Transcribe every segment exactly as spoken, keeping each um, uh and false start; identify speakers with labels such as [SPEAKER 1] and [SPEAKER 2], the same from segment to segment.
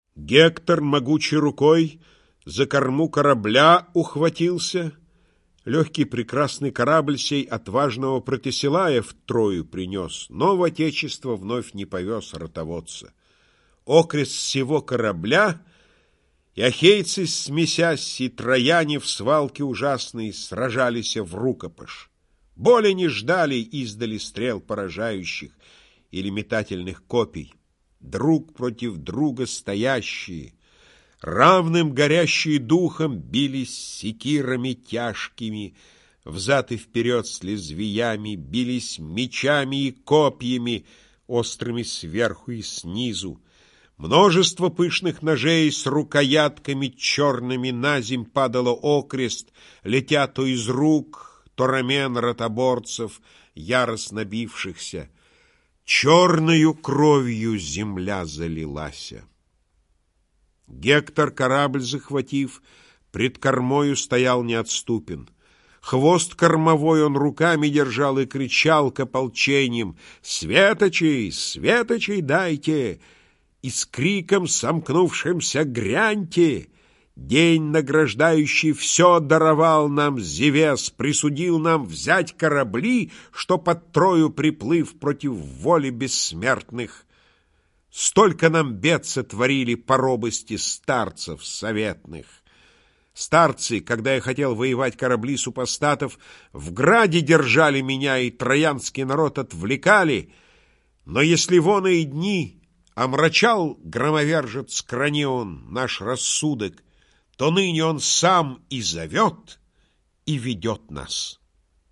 [SPEAKER 1] Гектор могучей рукой за корму корабля ухватился. Легкий прекрасный корабль сей отважного Протесилая в Трою принес, но в отечество вновь не повез ротоводца. Окрест всего корабля, и ахейцы, смесясь, и трояне в свалке ужасной сражались в рукопаш. Более не ждали издали стрел поражающих или метательных копий. Друг против друга стоящие, равным горящие духом, бились секирами тяжкими, взад и вперед с лезвиями, бились мечами и копьями, острыми сверху и снизу. Множество пышных ножей с рукоятками черными наземь падало окрест, летя то из рук, то рамен ротоборцев, яростно бившихся. Черною кровью земля залилася. Гектор, корабль захватив, пред кормою стоял неотступен. Хвост кормовой он руками держал и кричал к ополчениям: «Светочей, светочей дайте!» И с криком сомкнувшимся гряньте! День награждающий все даровал нам Зевес, присудил нам взять корабли, что под Трою приплыв против воли бессмертных. Столько нам бед сотворили по робости старцев советных. Старцы, когда я хотел воевать корабли супостатов, в граде держали меня и троянский народ отвлекали, но если вон и дни омрачал громовержец Кранион наш рассудок, то ныне он сам и зовет, и ведет нас.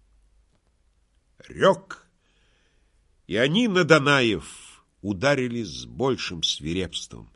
[SPEAKER 1] Рек, и они на Данаев ударили с большим свирепством.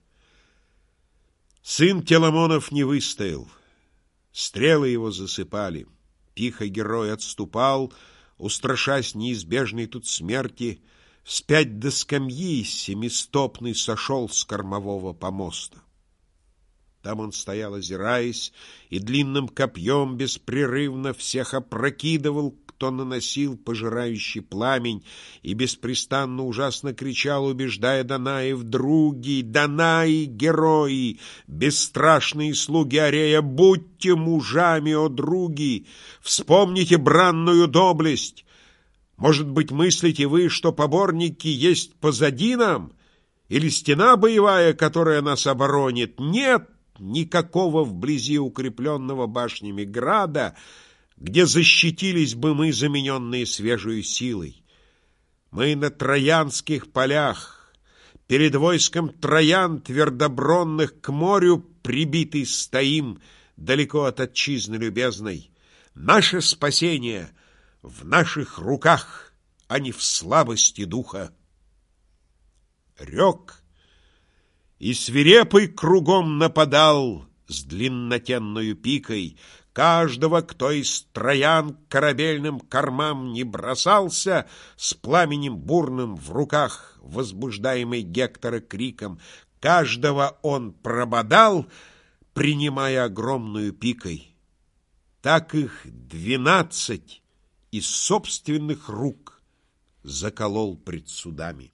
[SPEAKER 1] Сын Теламонов не выстоял, стрелы его засыпали. Тихо герой отступал, устрашась неизбежной тут смерти, вспять до скамьи семистопный сошел с кормового помоста. Там он стоял, озираясь, и длинным копьем беспрерывно всех опрокидывал, кто наносил пожирающий пламень, и беспрестанно ужасно кричал, убеждая Данаев: «Други, Данаи, герои, бесстрашные слуги Арея, будьте мужами, о други, вспомните бранную доблесть! Может быть, мыслите вы, что поборники есть позади нам, или стена боевая, которая нас оборонит? Нет никакого вблизи укрепленного башнями града, где защитились бы мы, замененные свежей силой. Мы на троянских полях, перед войском троян твердобронных к морю прибитый стоим, далеко от отчизны любезной. Наше спасение в наших руках, а не в слабости духа». Рек, и свирепый кругом нападал с длиннотенною пикой. Каждого, кто из троян к корабельным кормам не бросался, с пламенем бурным в руках, возбуждаемый Гектора криком, каждого он прободал, принимая огромную пикой. Так их двенадцать из собственных рук заколол пред судами.